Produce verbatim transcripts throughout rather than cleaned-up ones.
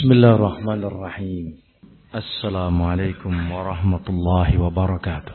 Bismillahirrahmanirrahim. Assalamualaikum warahmatullahi wabarakatuh.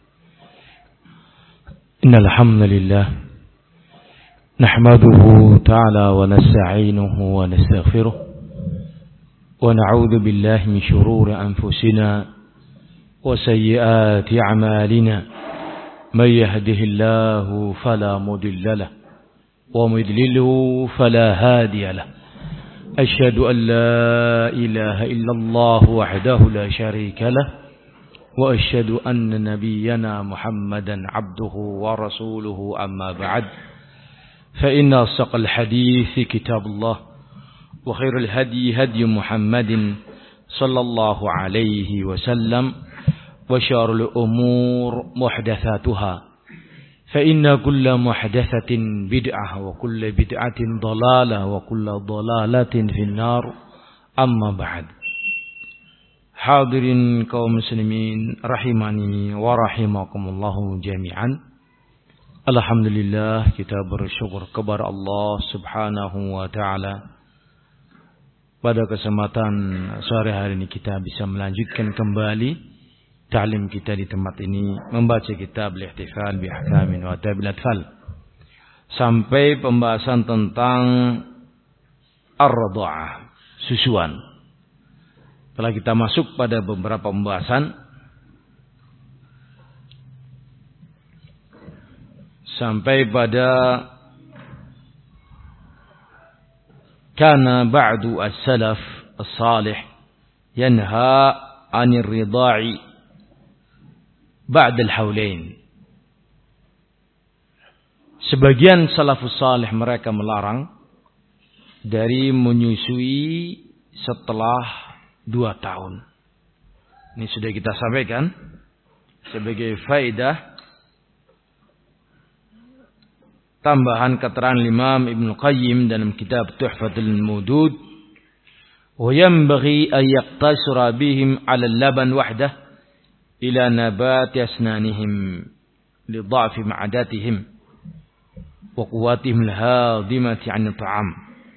Innal hamdalillah nahmaduhu ta'ala wa nasta'inuhu wa nastaghfiruh wa na'udzu billahi min shururi anfusina wa sayyiati a'malina. May yahdihillahu fala mudilla lahu wa may yudlilhu fala hadiya lahu. أشهد أن لا إله إلا الله وحده لا شريك له وأشهد أن نبينا محمدا عبده ورسوله أما بعد فإن أصدق الحديث كتاب الله وخير الهدي هدي محمد صلى الله عليه وسلم وشر الأمور محدثاتها فإن كل محدثة بدعة وكل بدعة ضلالة وكل ضلالة في النار أما بعد. Hadirin kaum muslimin rahimani wa rahimakumullahu jami'an. Alhamdulillah, kita bersyukur kepada Allah Subhanahu wa taala. Pada kesempatan sore hari ini kita bisa melanjutkan kembali ta'lim kita di tempat ini, membaca kitab Al-Ihtifal bi Ahkamin wa Adabil Atfal sampai pembahasan tentang ar-radha'ah, susuan. Setelah kita masuk pada beberapa pembahasan sampai pada kana ba'du as-salaf as-salih yanha 'anir ridha'i ba'dal haulain. Sebagian salafus salih mereka melarang dari menyusui setelah dua tahun. Ini sudah kita sampaikan sebagai faedah tambahan keterangan Imam Ibnu Qayyim dalam kitab Tuhfatul Mawdud, wa yanbaghi an yaqtasira bihim 'ala al-laban wahdah ila nabati asnanihim li dha'fi ma'adatihim wa quwwatihim al-hadimati 'an at-ta'am.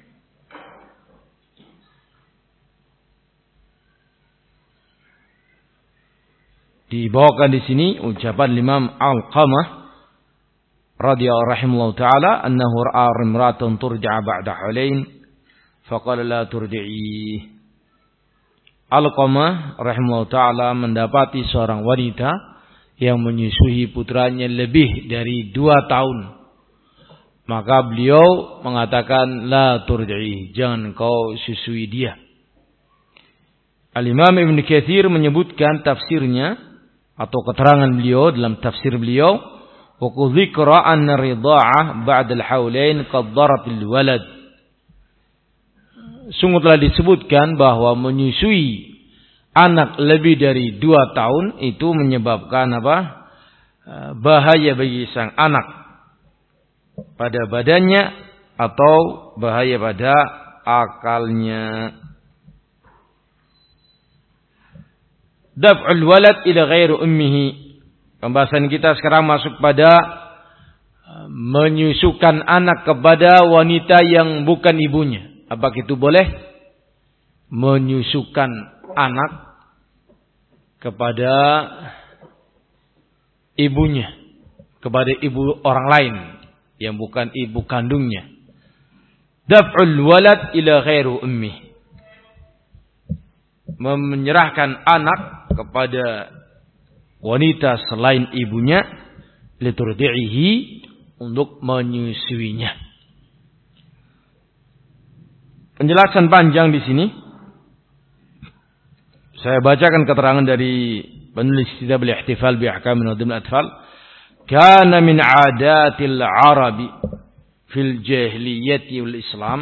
Dibawakan di sini ucapan Imam Alqamah radhiyallahu rahimahullah taala annahu ra'a imra'atan turja'a ba'da hulain faqala la turji'i. Alqamah rahimahullah ta'ala mendapati seorang wanita yang menyusui putranya lebih dari dua tahun. Maka beliau mengatakan, la turji'i, jangan kau susui dia. Al-Imam Ibn Katsir menyebutkan tafsirnya atau keterangan beliau dalam tafsir beliau, wa dzikra anna ridha'ah ba'da al-haulain qad daratil walad. Sungguh telah disebutkan bahwa menyusui anak lebih dari dua tahun itu menyebabkan apa? Bahaya bagi sang anak pada badannya atau bahaya pada akalnya. Daf'ul walad ila ghairi ummihi. Pembahasan kita sekarang masuk pada menyusukan anak kepada wanita yang bukan ibunya. Apakah itu boleh? Menyusukan anak kepada ibunya, kepada ibu orang lain yang bukan ibu kandungnya. Daf'ul walad ila ghairi ummi. Menyerahkan anak kepada wanita selain ibunya, liturdi'ihi, untuk menyusuinya. Penjelasan panjang di sini. Saya bacakan keterangan dari penulis kitab Al-Ihtifal bi Ahkamin wa Adabil Atfal. Kana min 'adatil 'arabi fil jahiliyyati wal Islam.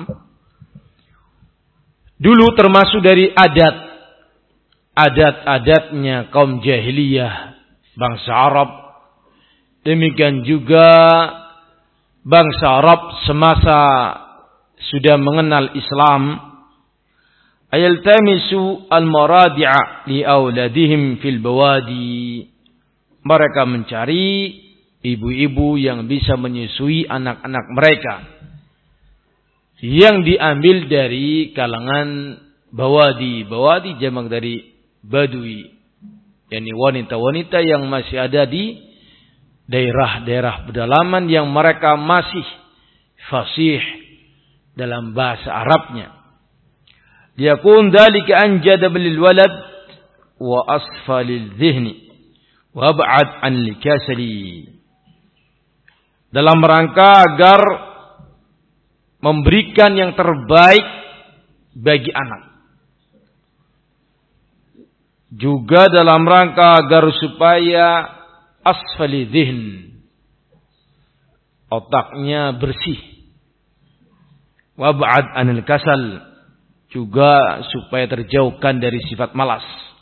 Dulu termasuk dari adat adat-adatnya kaum jahiliyah bangsa Arab. Demikian juga bangsa Arab semasa sudah mengenal Islam, ayaltamisu al-maradi'a li auladihim fil bawadi. Mereka mencari ibu-ibu yang bisa menyusui anak-anak mereka yang diambil dari kalangan bawadi. Bawadi jamak dari badui. yakni wanita-wanita yang masih ada di daerah-daerah pedalaman yang mereka masih fasih dalam bahasa Arabnya. Yakun dzalika anjada bil walad wa asfa lil dhihni wa ab'ad an likasali. Dalam rangka agar memberikan yang terbaik bagi anak. Juga dalam rangka agar supaya asfali dhihn, otaknya bersih. Wab'ad anil kasal, juga supaya terjauhkan dari sifat malas.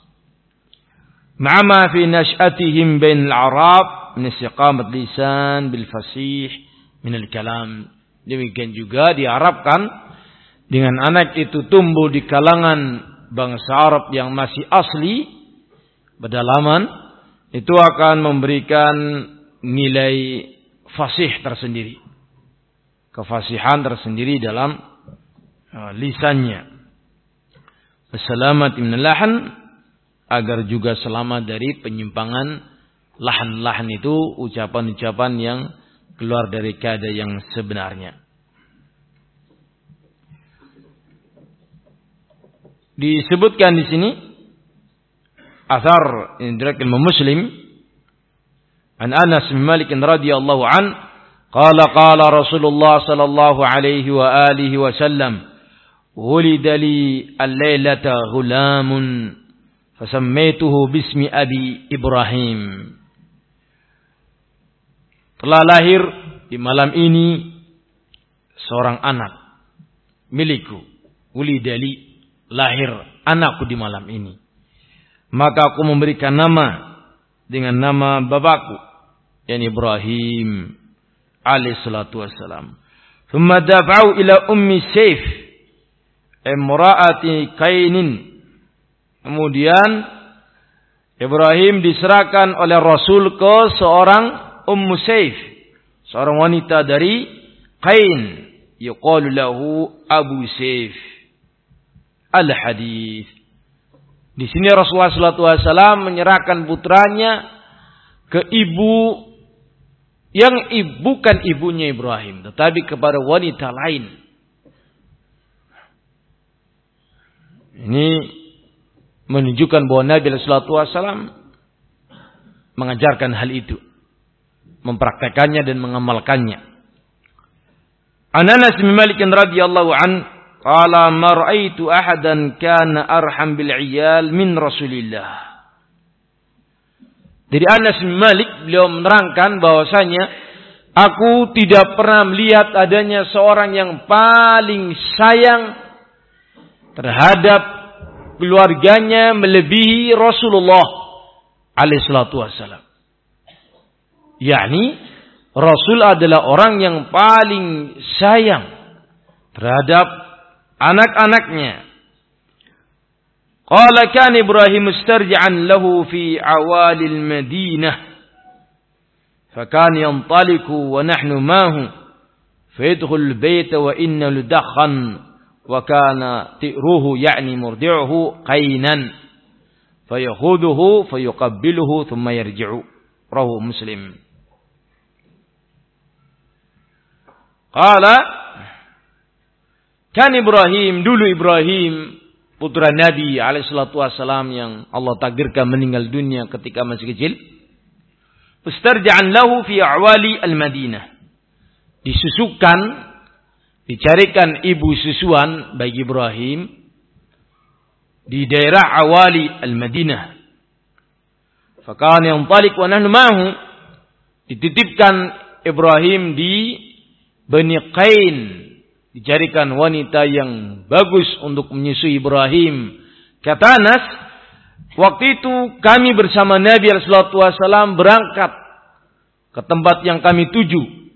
Ma'ama fi nash'atihim bainal Arab min istiqamat lisan bil fasih min al kalam. Demikian juga diharapkan dengan anak itu tumbuh di kalangan bangsa Arab yang masih asli pedalaman, itu akan memberikan nilai fasih tersendiri, kefasihan tersendiri dalam uh, lisannya. Selamat min lahan, agar juga selamat dari penyimpangan lahan-lahan itu, ucapan-ucapan yang keluar dari kaidah yang sebenarnya. Disebutkan di sini athar yang diriwayatkan Muslim an Anas bin Malik radhiyallahu an qala qala Rasulullah sallallahu alaihi wa alihi wasallam wulida li al-lailata ghulamun fasammaituhu bismi abi Ibrahim. Telah lahir di malam ini seorang anak milikku, wulida li, lahir anakku di malam ini, maka aku memberikan nama dengan nama bapakku, yakni Ibrahim alaihi salatu wassalam. Thumma dafa'u ila ummi Saif imra'ati Qainin. Kemudian Ibrahim diserahkan oleh Rasul ke seorang Ummu Saif, seorang wanita dari Qain, yuqalu lahu Abu Saif. Al-hadis. Di sini Rasulullah sallallahu alaihi wasallam menyerahkan putranya ke ibu yang bukan ibunya Ibrahim, tetapi kepada wanita lain. Ini menunjukkan bahwa Nabi sallallahu alaihi wasallam mengajarkan hal itu, mempraktekannya dan mengamalkannya. Anas bin Malik radhiyallahu an qala ma ra'aitu ahadan kana arham bil 'iyal min Rasulillah. Dari Anas bin Malik, beliau menerangkan bahwasanya aku tidak pernah melihat adanya seorang yang paling sayang terhadap keluarganya melebihi Rasulullah alaihi salatu wassalam. Yakni Rasul adalah orang yang paling sayang terhadap anak-anaknya. Qala kan Ibrahim mustarji'an lahu fi awalil Madinah. Fakan yantaliku wa nahnu mahu. Fayadkhul bayta wa inna ludakhan. Wa kana ti'ruhu ya'ni murdi'uhu qainan. Fayakhuduhu fayuqabbiluhu thumma yarji'u. Rahu Muslim. Qala kan Ibrahim, dulu Ibrahim putra Nabi alaihi salatu wassalam yang Allah takdirkan meninggal dunia ketika masih kecil. Ustarja'an lahu fi awali al-Madinah. Disusukan, dicarikan ibu susuan bagi Ibrahim di daerah awali al-Madinah. Fakana yantalik wa nahnu ma'ahu. Dititipkan Ibrahim di Bani Qain, dicarikan wanita yang bagus untuk menyusui Ibrahim. Kata Anas, waktu itu kami bersama Nabi sallallahu alaihi wasallam berangkat ke tempat yang kami tuju.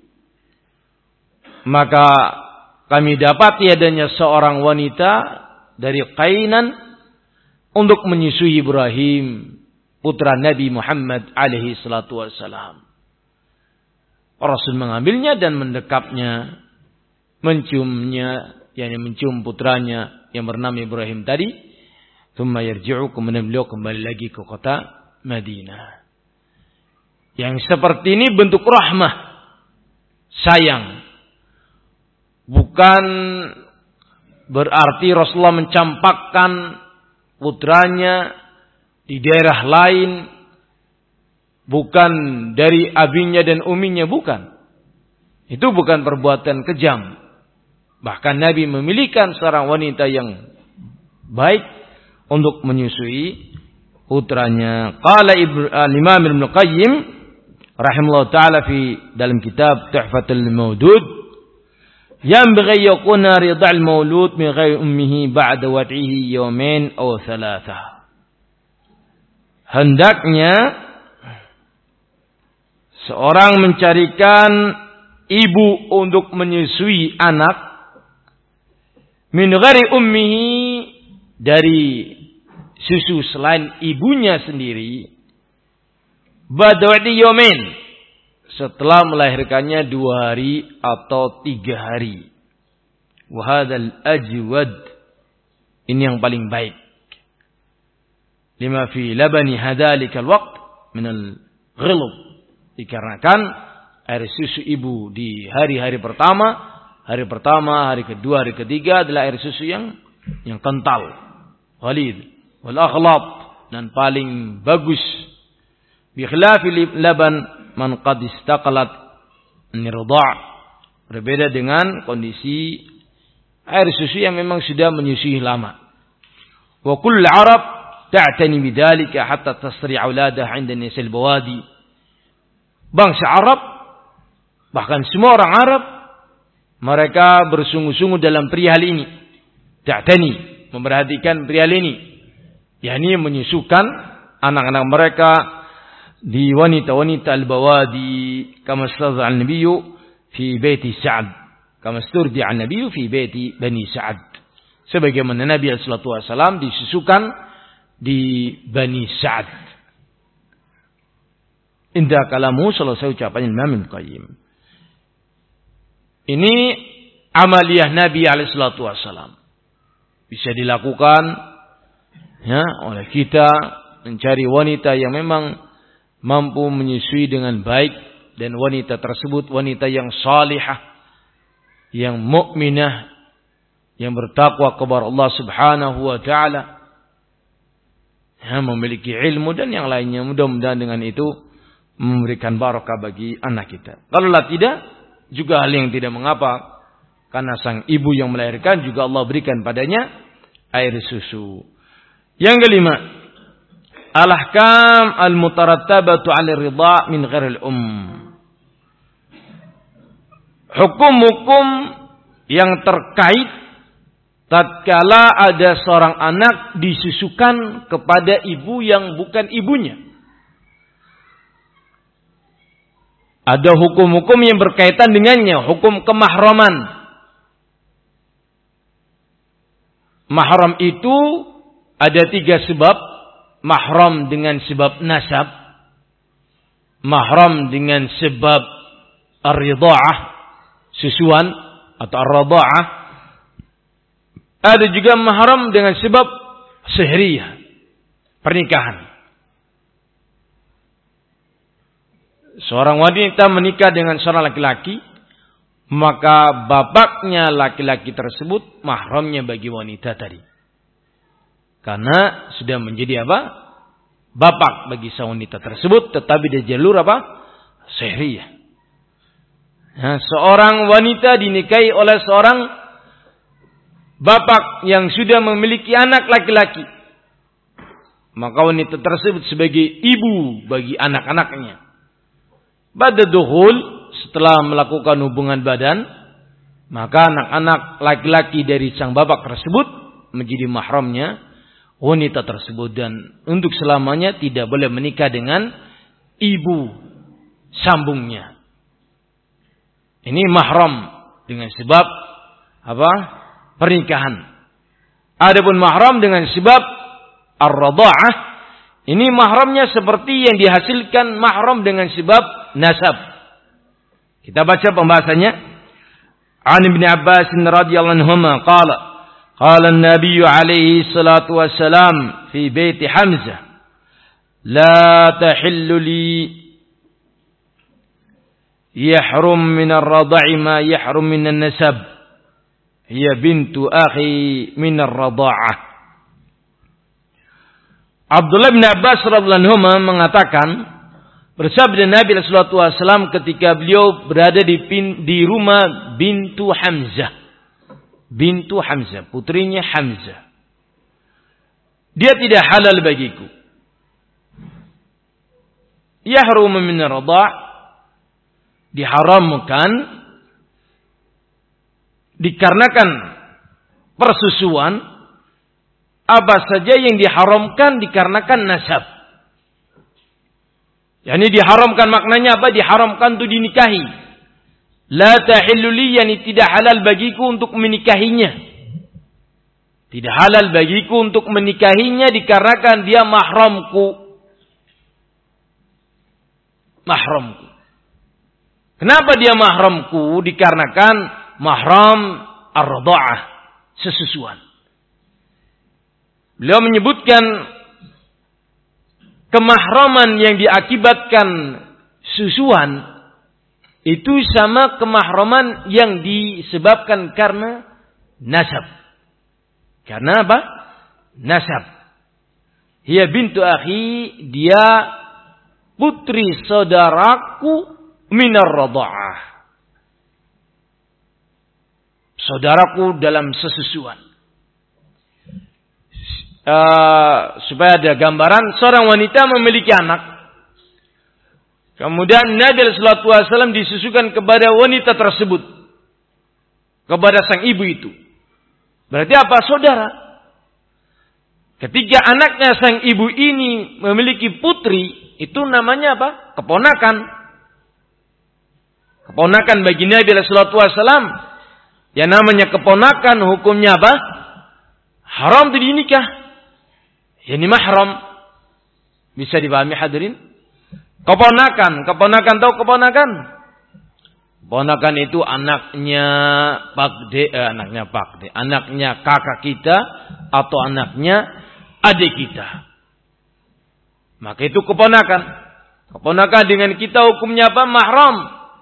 Maka kami dapati adanya seorang wanita dari Qainan untuk menyusui Ibrahim, putra Nabi Muhammad alaihi salatu wasallam. Rasul mengambilnya dan mendekapnya, menciumnya, yakni mencium putranya yang bernama Ibrahim tadi. Tsumma yarji'u, kemudian beliau kembali lagi ke kota Madinah. Yang seperti ini bentuk rahmah, sayang. Bukan berarti Rasulullah mencampakkan putranya di daerah lain, bukan dari abinya dan uminya, bukan. Itu bukan perbuatan kejam. Bahkan Nabi memilihkan seorang wanita yang baik untuk menyusui putranya. Qala Imam Ibnu Qayyim rahimahullah taala fi dalam kitab Tuhfatul Mawdud, yanbaghi yakuna ridha'ul maulud min ghairi ummihi ba'da wad'ihi yawmain aw thalatha. Hendaknya seorang mencarikan ibu untuk menyusui anak min ghairi ummihi, dari susu selain ibunya sendiri, ba'da wad'i yawmain, setelah melahirkannya dua hari atau tiga hari. Wahadal ajwad, ini yang paling baik. Lima fi labani hadalikal waqt minal ghilub, dikarenakan air susu ibu di hari-hari pertama, hari pertama, hari kedua, hari ketiga adalah air susu yang yang kental, ghalid, wal aghlab, dan paling bagus. Bi khilafi laban man qad istaqalat nirda', berbeda dengan kondisi air susu yang memang sudah menyusui lama. Wa kull arab ta'tani bidzalika hatta tasri' auladaha 'inda nisil bawadi. Bangsa Arab, bahkan semua orang Arab, mereka bersungguh-sungguh dalam perihal ini. Ta'tani, memperhatikan perihal ini, yakni menyusukan anak-anak mereka di wanita-wanita al-bawadi, kama stadha an-nabiyyu fi baiti Sa'ad, kama sturdi'a an-nabiyyu fi baiti Bani Sa'ad. Sebagaimana Nabi sallallahu alaihi wasallam disusukan di Bani Sa'ad. Indah kalamu, selesai ucapan Imam Qayyim. Ini amaliyah Nabi alaihi salatu wasallam. Bisa dilakukan ya oleh kita, mencari wanita yang memang mampu menyusui dengan baik, dan wanita tersebut wanita yang salihah, yang mukminah, yang bertakwa kepada Allah Subhanahu wa taala, yang memiliki ilmu dan yang lainnya. Mudah-mudahan dengan itu memberikan barakah bagi anak kita. Kalau tidak, juga hal yang tidak mengapa, karena sang ibu yang melahirkan juga Allah berikan padanya air susu. Yang kelima, al-ahkam al-mutarattabatu 'ala ridha' min ghairil um. Hukum-hukum yang terkait tatkala ada seorang anak disusukan kepada ibu yang bukan ibunya. Ada hukum-hukum yang berkaitan dengannya, hukum kemahraman. Mahram itu ada tiga sebab. Mahram dengan sebab nasab, mahram dengan sebab ar-ridha'ah, susuan atau ar-radha'ah. Ada juga mahram dengan sebab sihriyah, pernikahan. Seorang wanita menikah dengan seorang laki-laki, maka bapaknya laki-laki tersebut mahramnya bagi wanita tadi. Karena sudah menjadi apa? Bapak bagi seorang wanita tersebut, tetapi dia jalur apa? Sihriyah. Nah, seorang wanita dinikahi oleh seorang bapak yang sudah memiliki anak laki-laki, maka wanita tersebut sebagai ibu bagi anak-anaknya. Ba'da dukhul, setelah melakukan hubungan badan, maka anak-anak laki-laki dari sang bapak tersebut menjadi mahramnya wanita tersebut, dan untuk selamanya tidak boleh menikah dengan ibu sambungnya. Ini mahram dengan sebab apa? Pernikahan. Adapun mahram dengan sebab ar-radha'ah, ini mahramnya seperti yang dihasilkan mahram dengan sebab nasab. Kita baca pembahasannya. An Ibnu Abbas radhiyallahu anhu qala Qala an-nabiy alaihi salatu wassalam fi baiti Hamzah, la tahillu li yahrum min ar-radha'i ma yahrum min an-nasab, hiya bintu akhi min ar-radha'ah. Abdullah bin Abbas radhiyallahu anhu mengatakan, bersabda Nabi sallallahu alaihi wasallam ketika beliau berada di di rumah bintu Hamzah. Bintu Hamzah, putrinya Hamzah. Dia tidak halal bagiku. Yahrum min ar-radha', diharamkan dikarenakan persusuan. Apa saja yang diharamkan dikarenakan nasab. Yani diharamkan maknanya apa? Diharamkan untuk dinikahi. La tahillu li, yani tidak halal bagiku untuk menikahinya. Tidak halal bagiku untuk menikahinya dikarenakan dia mahramku. Mahramku. Kenapa dia mahramku? Dikarenakan mahram ar-radha'ah, sesusuan. Beliau menyebutkan kemahraman yang diakibatkan susuan itu sama kemahraman yang disebabkan karena nasab. Karena apa? Nasab. Hiya bintu akhi, dia putri saudaraku minar radha'ah. Saudaraku dalam sesusuan. Uh, supaya ada gambaran, seorang wanita memiliki anak. Kemudian Nabi sallallahu alaihi wasallam disusukan kepada wanita tersebut, kepada sang ibu itu. Berarti apa? Saudara. Ketika anaknya sang ibu ini memiliki putri, itu namanya apa? Keponakan. Keponakan bagi Nabi sallallahu alaihi wasallam. Yang namanya keponakan hukumnya apa? Haram untuk dinikah. Ini mahram. Bisa dipahami hadirin? Keponakan, keponakan tahu keponakan? Keponakan itu anaknya pakde, eh, anaknya pakde, anaknya kakak kita atau anaknya adik kita. Maka itu keponakan. Keponakan dengan kita hukumnya apa? Mahram.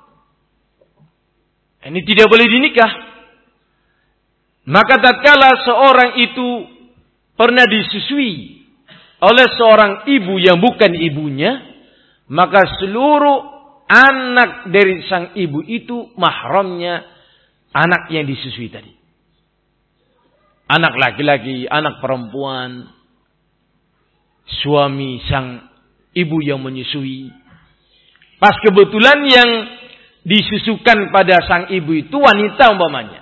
Ini tidak boleh dinikah. Maka tatkala seorang itu pernah disusui oleh seorang ibu yang bukan ibunya, maka seluruh anak dari sang ibu itu mahramnya anak yang disusui tadi. Anak laki-laki, anak perempuan, suami sang ibu yang menyusui. Pas kebetulan yang disusukan pada sang ibu itu wanita umpamanya.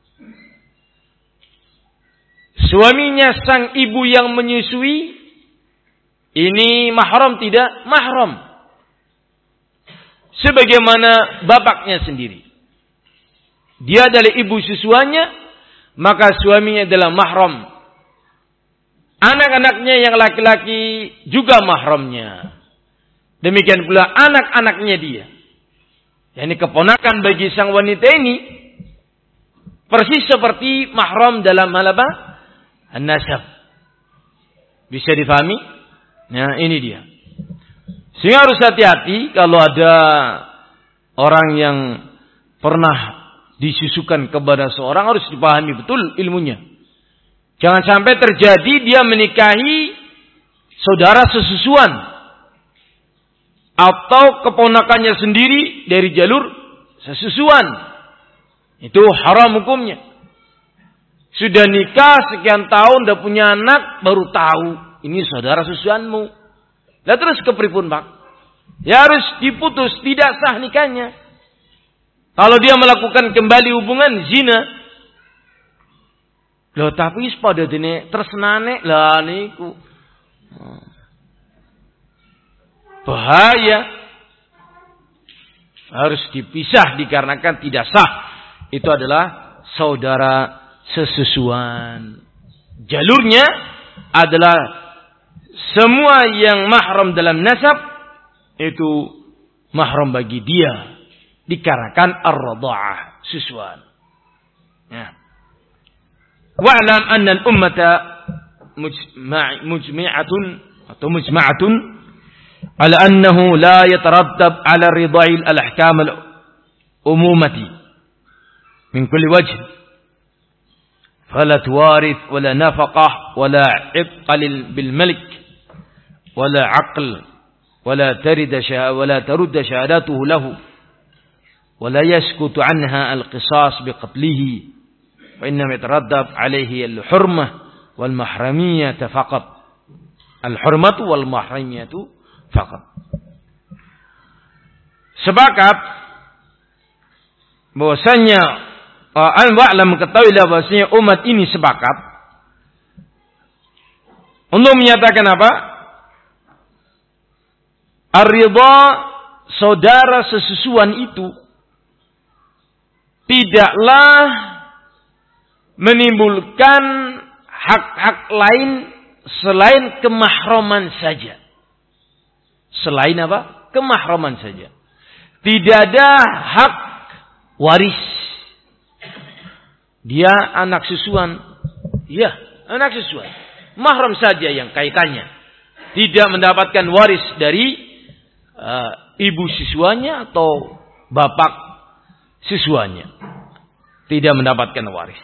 Suaminya sang ibu yang menyusui, ini mahram tidak? Mahram. Sebagaimana bapaknya sendiri. Dia adalah ibu susuannya, maka suaminya adalah mahram. Anak-anaknya yang laki-laki juga mahramnya. Demikian pula anak-anaknya dia. Ini keponakan bagi sang wanita ini persis seperti mahram dalam hal apa? An-nasab. Bisa difahami? Nah, ini dia. Sehingga harus hati-hati kalau ada orang yang pernah disusukan kepada seorang, harus dipahami betul ilmunya. Jangan sampai terjadi dia menikahi saudara sesusuan atau keponakannya sendiri dari jalur sesusuan. Itu haram hukumnya. Sudah nikah sekian tahun, udah punya anak, baru tahu ini saudara sesusuanmu. Lah terus kepripun, Pak? Ya harus diputus, tidak sah nikahnya. Kalau dia melakukan kembali hubungan zina, loh tapi pada dene tersenane lah niku. Bahaya. Harus dipisah dikarenakan tidak sah. Itu adalah saudara sesusuan. Jalurnya adalah semua yang mahram dalam nasab itu mahram bagi dia dikarenakan ar-radha'ah, susuan. Ya. wa'lam anna al-ummata mujmi'atun atau mujma'atun ala annahu la yatarattab ala ridai al-ahkam al-umumati min kulli wajh fala tuwarith wala nafaqah wala ibqa bil malik wala aql wala tarid wala tarud syahadatuhu lahu wala yaskutu anha al-qisas biqatlihi wa inna yataraddab alayhi al-hurmah wal mahramiyah faqat al-hurmatu wal mahramiyatu faqat. Sepakat bahwasanya wa'lam ketahuilah bahwasanya umat ini sepakat untuk menyatakan apa? Ar-ridha saudara sesusuan itu tidaklah menimbulkan hak-hak lain selain kemahroman saja. Selain apa? Kemahroman saja. Tidak ada hak waris. Dia anak susuan. Ya, anak susuan. Mahram saja yang kaitannya. Tidak mendapatkan waris dari uh, ibu siswanya atau bapak siswanya. Tidak mendapatkan waris.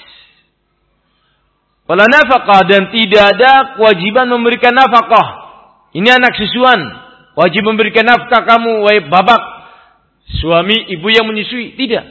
Wala nafaqah, dan tidak ada kewajiban memberikan nafkah. Ini anak susuan, wajib memberikan nafkah kamu wahai bapak, suami ibu yang menyusui. Tidak.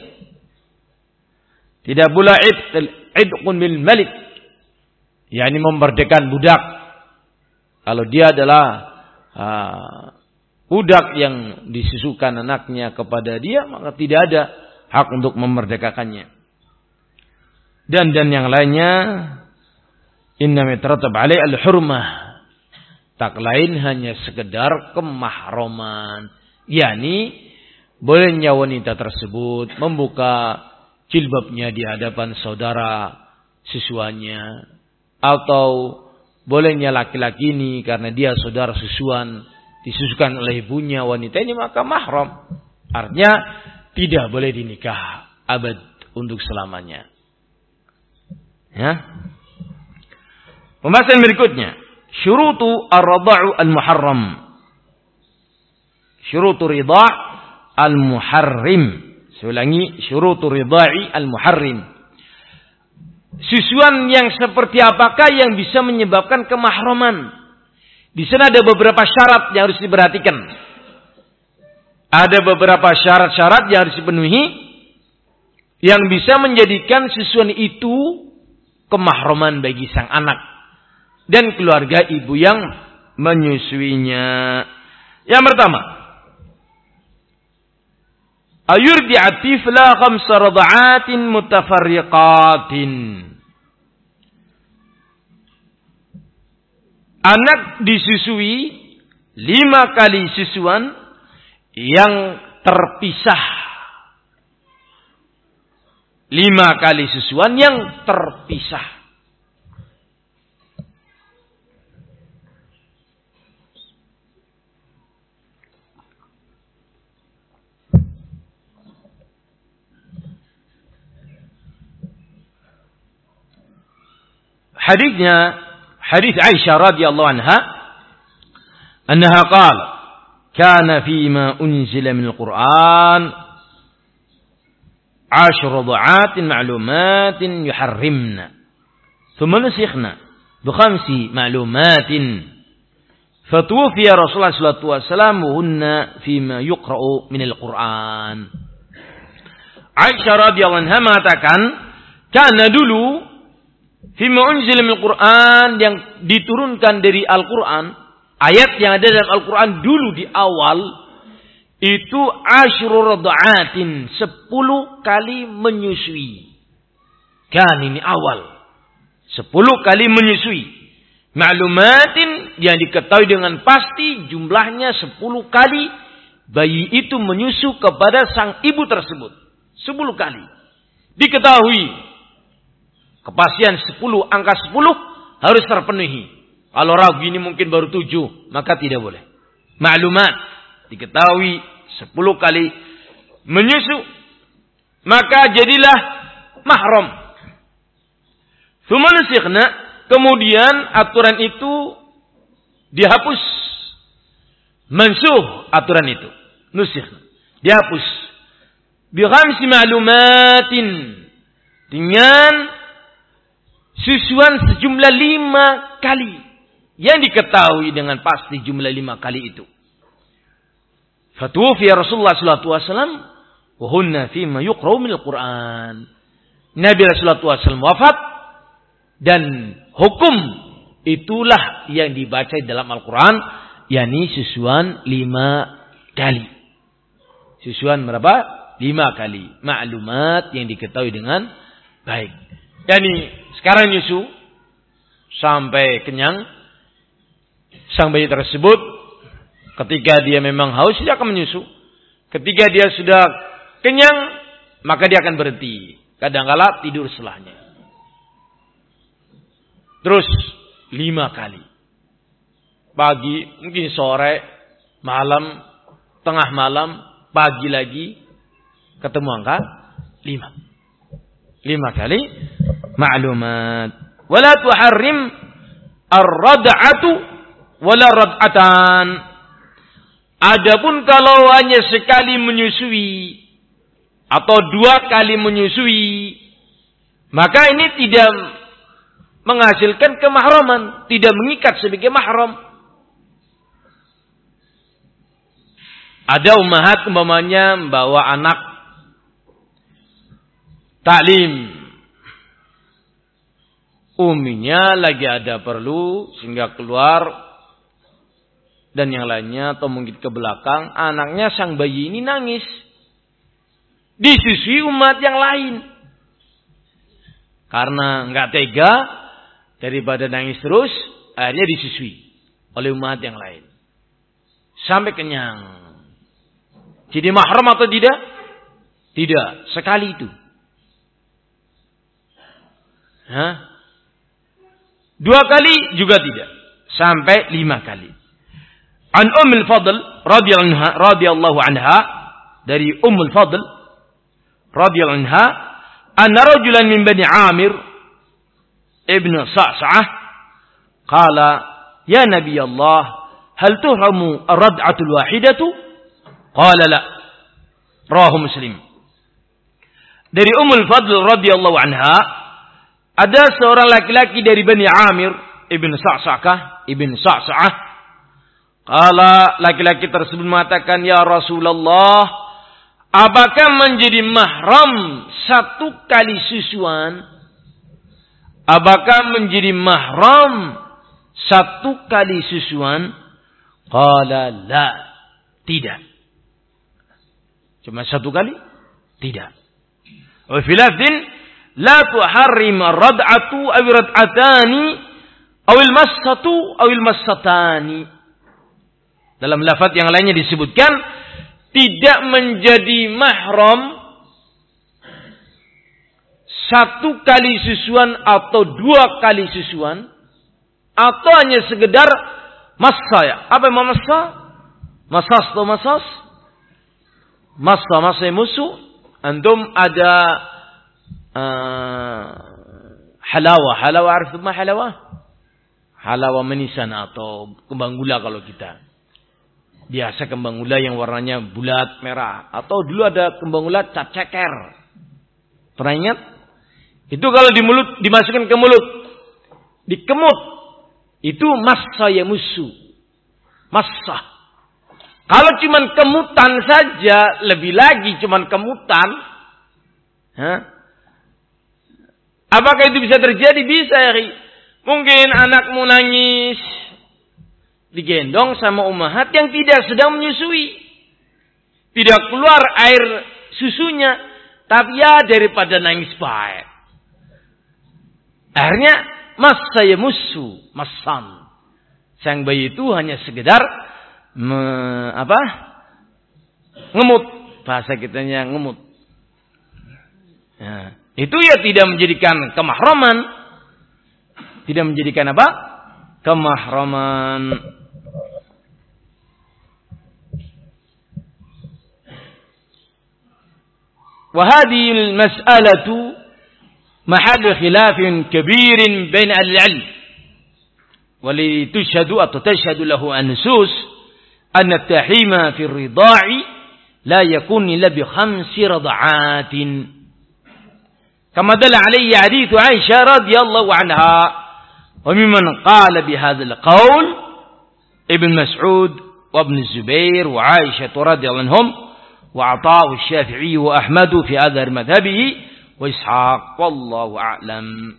Tidak pula idqun bil malik, yakni memerdekakan budak. Kalau dia adalah uh, budak yang disusukan anaknya kepada dia, maka tidak ada hak untuk memerdekakannya. Dan dan yang lainnya, inna yataratab alai al-hurmah, tak lain hanya sekedar kemahroman, yakni bolehnya wanita tersebut membuka jilbabnya di hadapan saudara siswanya, atau bolehnya laki-laki ini karena dia saudara susuan disusukan oleh ibunya wanita ini maka mahram, artinya tidak boleh dinikah abad untuk selamanya. Ya. Pembahasan berikutnya, syurutu ar-ridha' al-muharram. Syurutu ridha' al-muharrim. Saya ulangi, syurutu ridha'i al-muharrim. Susuan yang seperti apakah yang bisa menyebabkan kemahraman? Di sana ada beberapa syarat yang harus diperhatikan. Ada beberapa syarat-syarat yang harus dipenuhi yang bisa menjadikan susuan itu kemahraman bagi sang anak dan keluarga ibu yang menyusuinya. Yang pertama, ayurdi'a tifla khamsa rada'atin mutafarriqatin. Anak disusui lima kali susuan yang terpisah. Lima kali susuan yang terpisah. Hadisnya, hadis Aisyah radhiyallahu anha, annaha qalat, kana fima unzila min al-Qur'an عشر ضعات معلومات يحرمن ثم نسخنا بخمس معلومات فتوفي رسول الله صلى الله عليه وسلم وهن فيما يقرأ من القرآن. Aisyah radhiyallahu anha mengatakan, karena dulu fima unzila min al-Qur'an, yang diturunkan dari Al-Quran, ayat yang ada dalam Al-Quran dulu di awal itu asyru rada'atin, sepuluh kali menyusui. Kan ini awal. Sepuluh kali menyusui. Maklumatin, yang diketahui dengan pasti jumlahnya sepuluh kali bayi itu menyusu kepada sang ibu tersebut. Sepuluh kali. Diketahui. Kepastian sepuluh, angka sepuluh harus terpenuhi. Kalau ragu ini mungkin baru tujuh, maka tidak boleh. Maklumat. Diketahui sepuluh kali menyusu, maka jadilah mahram. Tsumma nusikhna, kemudian aturan itu dihapus. Mansuh aturan itu. Nusikhna, dihapus. Bi khamsi ma'lumatin, dengan susuan sejumlah lima kali. Yang diketahui dengan pasti jumlah lima kali itu. Fatuwfiya Rasulullah sallallahu alaihi wasallam wa hunna fima yuqra'u minal Qur'an. Nabi sallallahu alaihi wasallam wafat dan hukum itulah yang dibaca dalam Al-Qur'an, yakni susuan lima kali. Susuan berapa? Lima kali. Maklumat yang diketahui dengan baik. Yani sekarang nyusu sampai kenyang, sang bayi tersebut ketika dia memang haus dia akan menyusu. Ketika dia sudah kenyang maka dia akan berhenti. Kadang-kala tidur setelahnya. Terus lima kali. Pagi, mungkin sore, malam, tengah malam, pagi lagi, ketemu angka lima. Lima kali maklumat. Wala tuharrim ar-rad'atu wala rad'atan. Adapun kalau hanya sekali menyusui atau dua kali menyusui, maka ini tidak menghasilkan kemahraman, tidak mengikat sebagai mahram. Ada ummahat umpamanya membawa anak taklim, uminya lagi ada perlu sehingga keluar dan yang lainnya atau mungkin ke belakang, anaknya sang bayi ini nangis, disusui umat yang lain karena nggak tega daripada nangis terus, akhirnya disusui oleh umat yang lain sampai kenyang. Jadi mahram atau tidak? Tidak, sekali itu. Hah? Dua kali juga tidak, sampai lima kali. An Ummul Fadl radhiyallahu anha, dari Ummul Fadl radhiyallahu anha, anna rajulan min Bani Amir ibn Sa'sa'ah qala ya Nabi Allah hal tuhramu ar-rad'atul wahidatu? Qala la. Rawahu Muslim. Dari Ummul Fadl radhiyallahu anha, ada seorang laki-laki dari Bani Amir ibn Sa'sa'ah ibn Sa'sa'ah. Qala, laki-laki tersebut mengatakan, ya Rasulullah, apakah menjadi mahram satu kali susuan? Apakah menjadi mahram satu kali susuan? Qala la. Tidak. Cuma satu kali? Tidak. Wa fi lafdhin la tuharrim ar-rad'atu aw rad'atani aw al-massatu aw al-massatani. Dalam lafaz yang lainnya disebutkan tidak menjadi mahram satu kali susuan atau dua kali susuan atau hanya sekedar massa ya. Apa yang massa? Masas atau masas? Massa, massa musuh. Antum ada uh, halawa. Halawa, arif ma halawa? Halawa manisan atau kembang gula kalau kita. Biasa kembang gula yang warnanya bulat merah. Atau dulu ada kembang gula cap ceker. Pernah ingat? Itu kalau di mulut, dimasukkan ke mulut, dikemut, itu massa ya musuh. Massa. Kalau cuman kemutan saja, lebih lagi cuman kemutan. Hah? Apakah itu bisa terjadi? Bisa ya. Mungkin anakmu nangis, digendong sama ummahat yang tidak sedang menyusui. Tidak keluar air susunya. Tapi ya daripada nangis baik. Akhirnya massa ya musuh. Massan. Sang bayi itu hanya sekedar me, apa? ngemut. Bahasa kitanya ngemut. Ya. Itu ya tidak menjadikan kemahraman. Tidak menjadikan apa? Kemahraman. Wa hadhil mas'alatu mahallu khilafin kabirin bain al-ilm. Walitushhadu atau tashhadu lahu an-nusus anna at-tahima fi ar-ridha'i la yakun illa bi khamsi rad'atin. Kama dalla alayhi hadits Aisyah radhiyallahu anha. Wa mimman qala bi hadzal qaul Ibn Mas'ud wa Ibn Zubair wa Aisyah radhiyallahu anhum wa Atha wa Syafi'i wa Ahmad fi adhar madhhabihi wa Ishaq wallahu a'lam.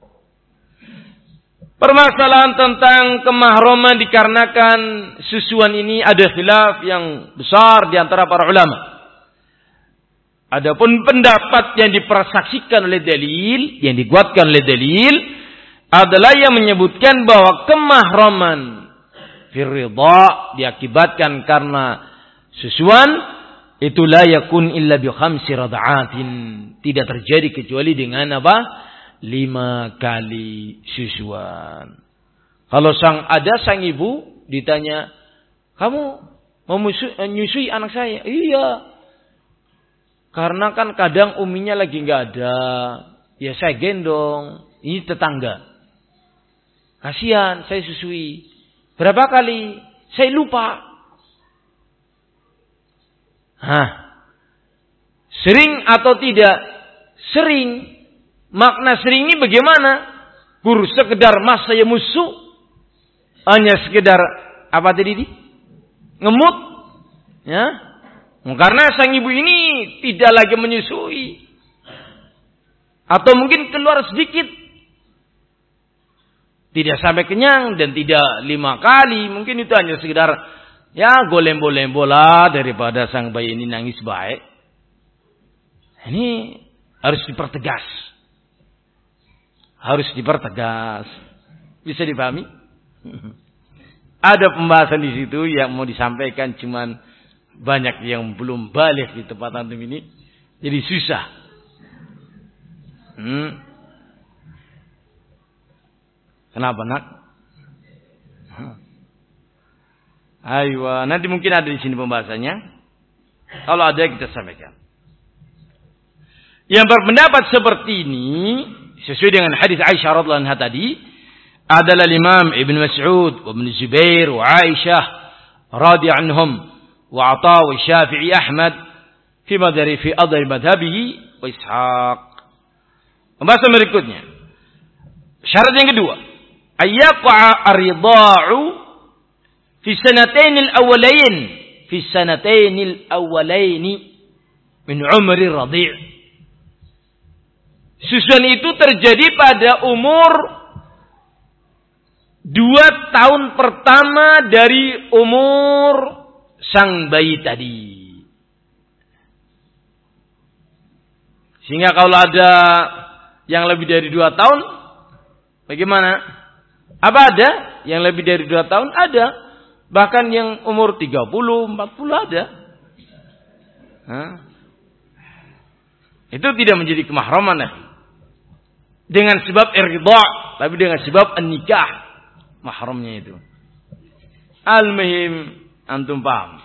Permasalahan tentang kemahroman dikarenakan susuan ini ada khilaf yang besar di antara para ulama. Adapun pendapat yang dipersaksikan oleh dalil, yang dikuatkan oleh dalil adalah yang menyebutkan bahwa kemahroman firridha diakibatkan karena susuan itu la yakun illa bi khamsi rad'atin, tidak terjadi kecuali dengan apa? Lima kali susuan. Kalau sang ada sang ibu ditanya, kamu menyusui anak saya? Iya. Karena kan kadang uminya lagi nggak ada, ya saya gendong. Ini tetangga. Kasihan, saya susui. Berapa kali? Saya lupa. Hah? Sering atau tidak? Sering. Makna sering ini bagaimana? Kur sekedar mas saya musuh. Hanya sekedar apa tadi? Ngemut. Ya. Karena sang ibu ini tidak lagi menyusui. Atau mungkin keluar sedikit. Tidak sampai kenyang dan tidak lima kali. Mungkin itu hanya sekedar ya golembo-lembo lah daripada sang bayi ini nangis baik. Ini harus dipertegas. Harus dipertegas. Bisa dipahami? Ada pembahasan di situ yang mau disampaikan, cuman banyak yang belum balik di tempat antum ini, jadi susah. Hmm. Kenapa nak? Ayo, nanti mungkin ada di sini pembahasannya. Kalau ada kita sampaikan. Yang berpendapat seperti ini sesuai dengan hadis Aisyah radhiyallahu anha tadi adalah Imam Ibn Mas'ud, Ibn Zubair, wa Aisyah radhiyallahu anhum, wa Atha wa Syafi'i Ahmad fi madhari fi adhar madhhabihi wa Ishaq. Pembahasan berikutnya. Syarat yang kedua, ayyaqa ar-ridha'u fi sanatain al-awwalain fi sanatain al-awwalain min umri radhi'. Susuan itu terjadi pada umur dua tahun pertama dari umur sang bayi tadi. Sehingga kalau ada yang lebih dari dua tahun, bagaimana? Apa ada yang lebih dari dua tahun? Ada. Bahkan yang umur tiga puluh, empat puluh ada. Hah? Itu tidak menjadi kemahraman lagi. Dengan sebab irdha, tapi dengan sebab an-nikah, mahramnya itu. Al-muhim antum paham.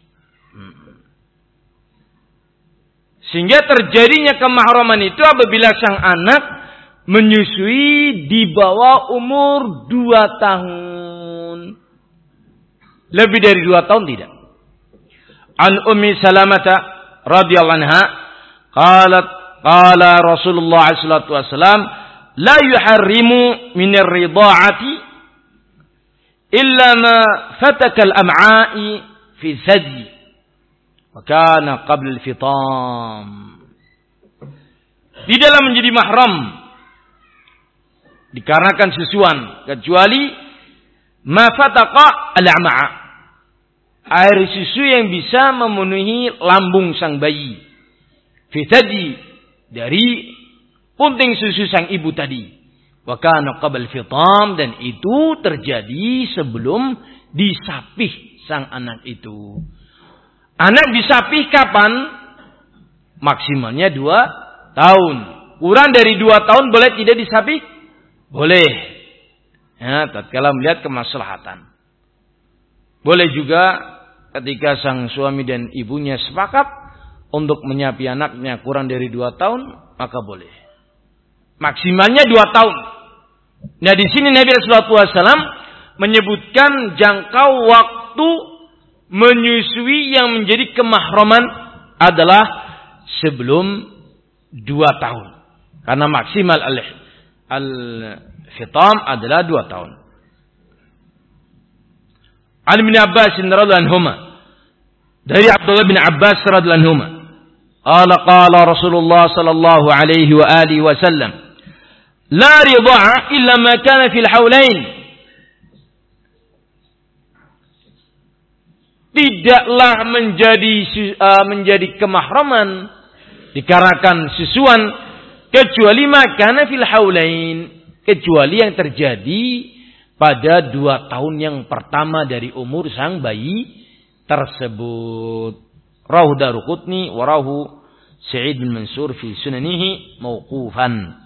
Sehingga terjadinya kemahraman itu apabila sang anak menyusui di bawah umur dua tahun. Lebih dari dua tahun tidak. An Ummi Salamah radhiyallahu anha qalat qala Rasulullah sallallahu alaihi wasallam la yuharrimu min ar-ridha'ati illa ma fataka al-am'a'i fi thadi wa kana qabla al-fitam. Tidaklah menjadi mahram dikarenakan susuan kecuali ma fataqa al-am'a', air susu yang bisa memenuhi lambung sang bayi, fi thadi, dari punting susu sang ibu tadi. Wa kana qabla al-fitam, dan itu terjadi sebelum disapih sang anak itu. Anak disapih kapan? Maksimalnya dua tahun. Kurang dari dua tahun boleh tidak disapih? Boleh. Ya, tatkala melihat kemaslahatan. Boleh juga ketika sang suami dan ibunya sepakat untuk menyapi anaknya kurang dari dua tahun, maka boleh. Maksimalnya dua tahun. Nah di sini Nabi Shallallahu Alaihi Wasallam menyebutkan jangka waktu menyusui yang menjadi kemahraman adalah sebelum dua tahun. Karena maksimal al-fitam adalah dua tahun. An bin Abbas radhiyallahu anhuma, dari Abdullah bin Abbas radhiyallahu anhuma, qala qala Rasulullah sallallahu alaihi wa alihi wasallam, la ridha'a illa ma kana fil haulain. Tidaklah menjadi uh, menjadi kemahraman dikarenakan susuan kecuali makana fil haulain, kecuali yang terjadi pada dua tahun yang pertama dari umur sang bayi tersebut. Rawahu Daruqutni wa rawahu Sa'id bin Mansur fi sunanihi mauqufan.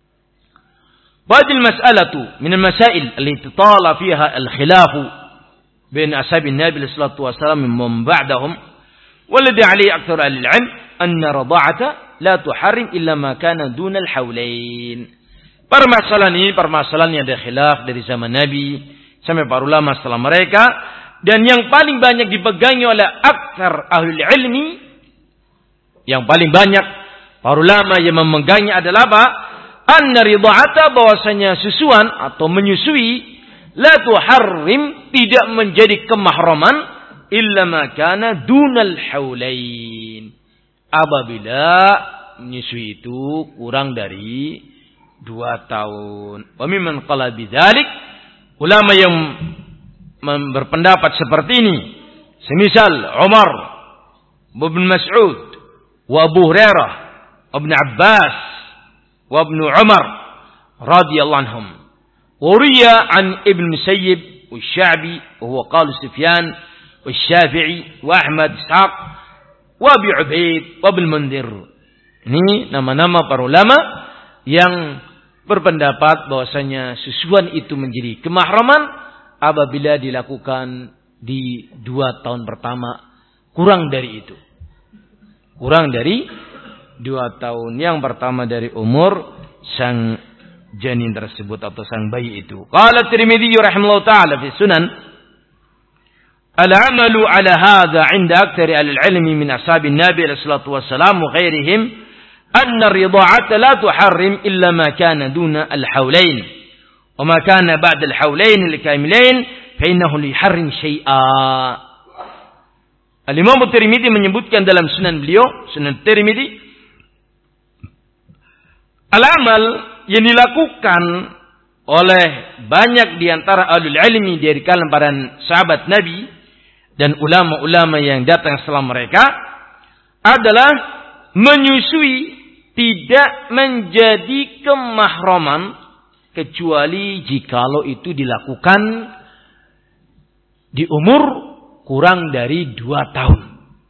Badil mas'alatu min al-masail allati tala fiha al-khilaf bain ashabi Nabi sallallahu alaihi wasallam min ba'dahum walladhi alayhi akthar al-'ilm anna radha'ata la tuharrim illa ma kana duna al-haulain. Permasalahan ini permasalahan yang ada khilaf dari zaman Nabi sampai para ulama setelah mereka, dan yang paling banyak dipegangi oleh aktsar ahli ilmi, yang paling banyak para ulama yang memegangnya adalah apa? Anna ridha'ata, bahwasanya susuan atau menyusui, la tuharrim, tidak menjadi kemahraman, illa ma kana dunal haulain, apabila menyusui itu kurang dari dua tahun. Wa mimman qala bidzalik, ulama yang berpendapat seperti ini semisal Umar, Ibn Mas'ud, wa Abu Hurairah, Ibn Abbas, wa Ibn Umar radhiyallahu anhum. Uriya an Ibn Musayyib wa Sya'bi wa huwa qalu Sufyan wa Syafi'i wa Ahmad Ishaq wa Abi Ubaid wa Ibn Mundhir. Ini nama-nama para ulama yang berpendapat bahwasanya susuan itu menjadi kemahraman apabila dilakukan di dua tahun pertama, kurang dari itu. Kurang dari dua tahun yang pertama dari umur sang janin tersebut atau sang bayi itu. Qala Tirmidzi rahimahullah ta'ala fi Sunan, al-amalu ala hadha 'inda aktsari al-'ilmi min ashabin Nabi sallallahu alaihi wasallam wa ghairihim anna ridha'ata la tuharrim illa ma kana duna al-haulain wa ma kana ba'da al-haulain al-kamilain fa innahu liharrim syai'a. Al-Imam Tirmidzi menyebutkan dalam Sunan beliau, Sunan Tirmidzi, al-amal yang dilakukan oleh banyak di antara ahlul ilmi dari kalangan para sahabat Nabi dan ulama-ulama yang datang setelah mereka adalah menyusui tidak menjadi kemahraman kecuali jikalau itu dilakukan di umur kurang dari dua tahun.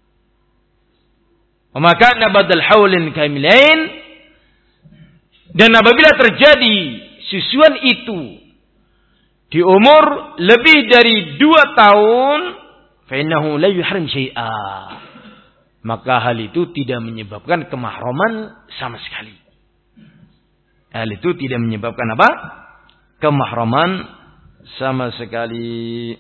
Maka nabadal haulin kamilain, dan apabila terjadi susuan itu di umur lebih dari dua tahun, fa innahu la yuharrim syai'a, maka hal itu tidak menyebabkan kemahraman sama sekali. Hal itu tidak menyebabkan apa? Kemahraman sama sekali.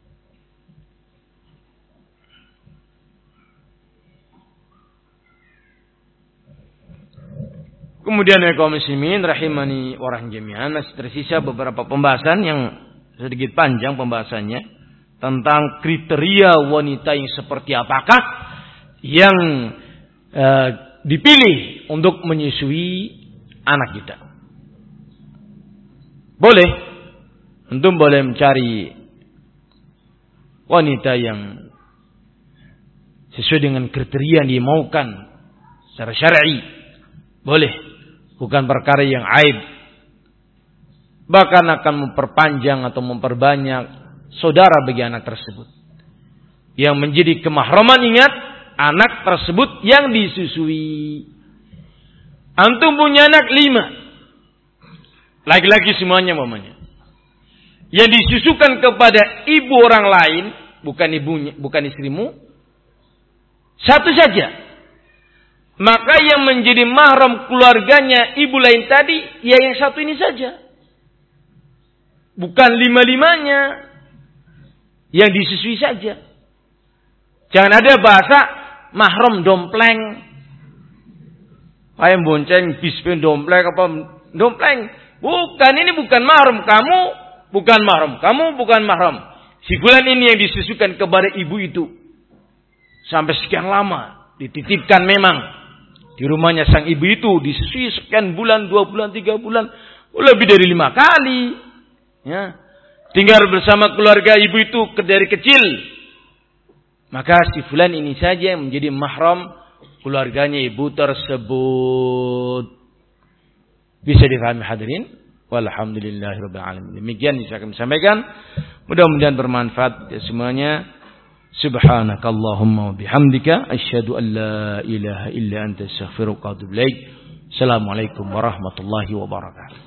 Kemudian ya kaum muslimin rahimani wa rahimakumullah, masih tersisa beberapa pembahasan yang sedikit panjang pembahasannya tentang kriteria wanita yang seperti apakah yang uh, dipilih untuk menyusui anak kita. Boleh, antum boleh mencari wanita yang sesuai dengan kriteria yang dimaukan secara syar'i. Boleh. Bukan perkara yang aib. Bahkan akan memperpanjang atau memperbanyak saudara bagi anak tersebut. Yang menjadi kemahraman, ingat, anak tersebut yang disusui. Antum punya anak lima. Laki-laki semuanya mamanya. Yang disusukan kepada ibu orang lain, bukan ibunya, bukan istrimu. Satu saja. Maka yang menjadi mahram keluarganya ibu lain tadi, ya yang satu ini saja. Bukan lima-limanya. Yang disusui saja. Jangan ada bahasa mahram dompleng. Ayam bonceng, bispen dompleng, apa dompleng. Bukan, ini bukan mahram kamu. Bukan mahram kamu, bukan mahram. Si fulan ini yang disusukan kepada ibu itu. Sampai sekian lama. Dititipkan memang. Di rumahnya sang ibu itu disusui sekian bulan, dua bulan, tiga bulan, lebih dari lima kali. Ya, tinggal bersama keluarga ibu itu dari kecil. Maka si fulan ini saja yang menjadi mahram keluarganya ibu tersebut. Bisa difahami hadirin? Walhamdulillahirabbil alamin. Demikian yang saya akan sampaikan. Mudah-mudahan bermanfaat ya semuanya. Subhanakallahumma wa bihamdika asyhadu an la ilaha illa anta astaghfiruka wa atubu ilaik. Assalamualaikum warahmatullahi wabarakatuh.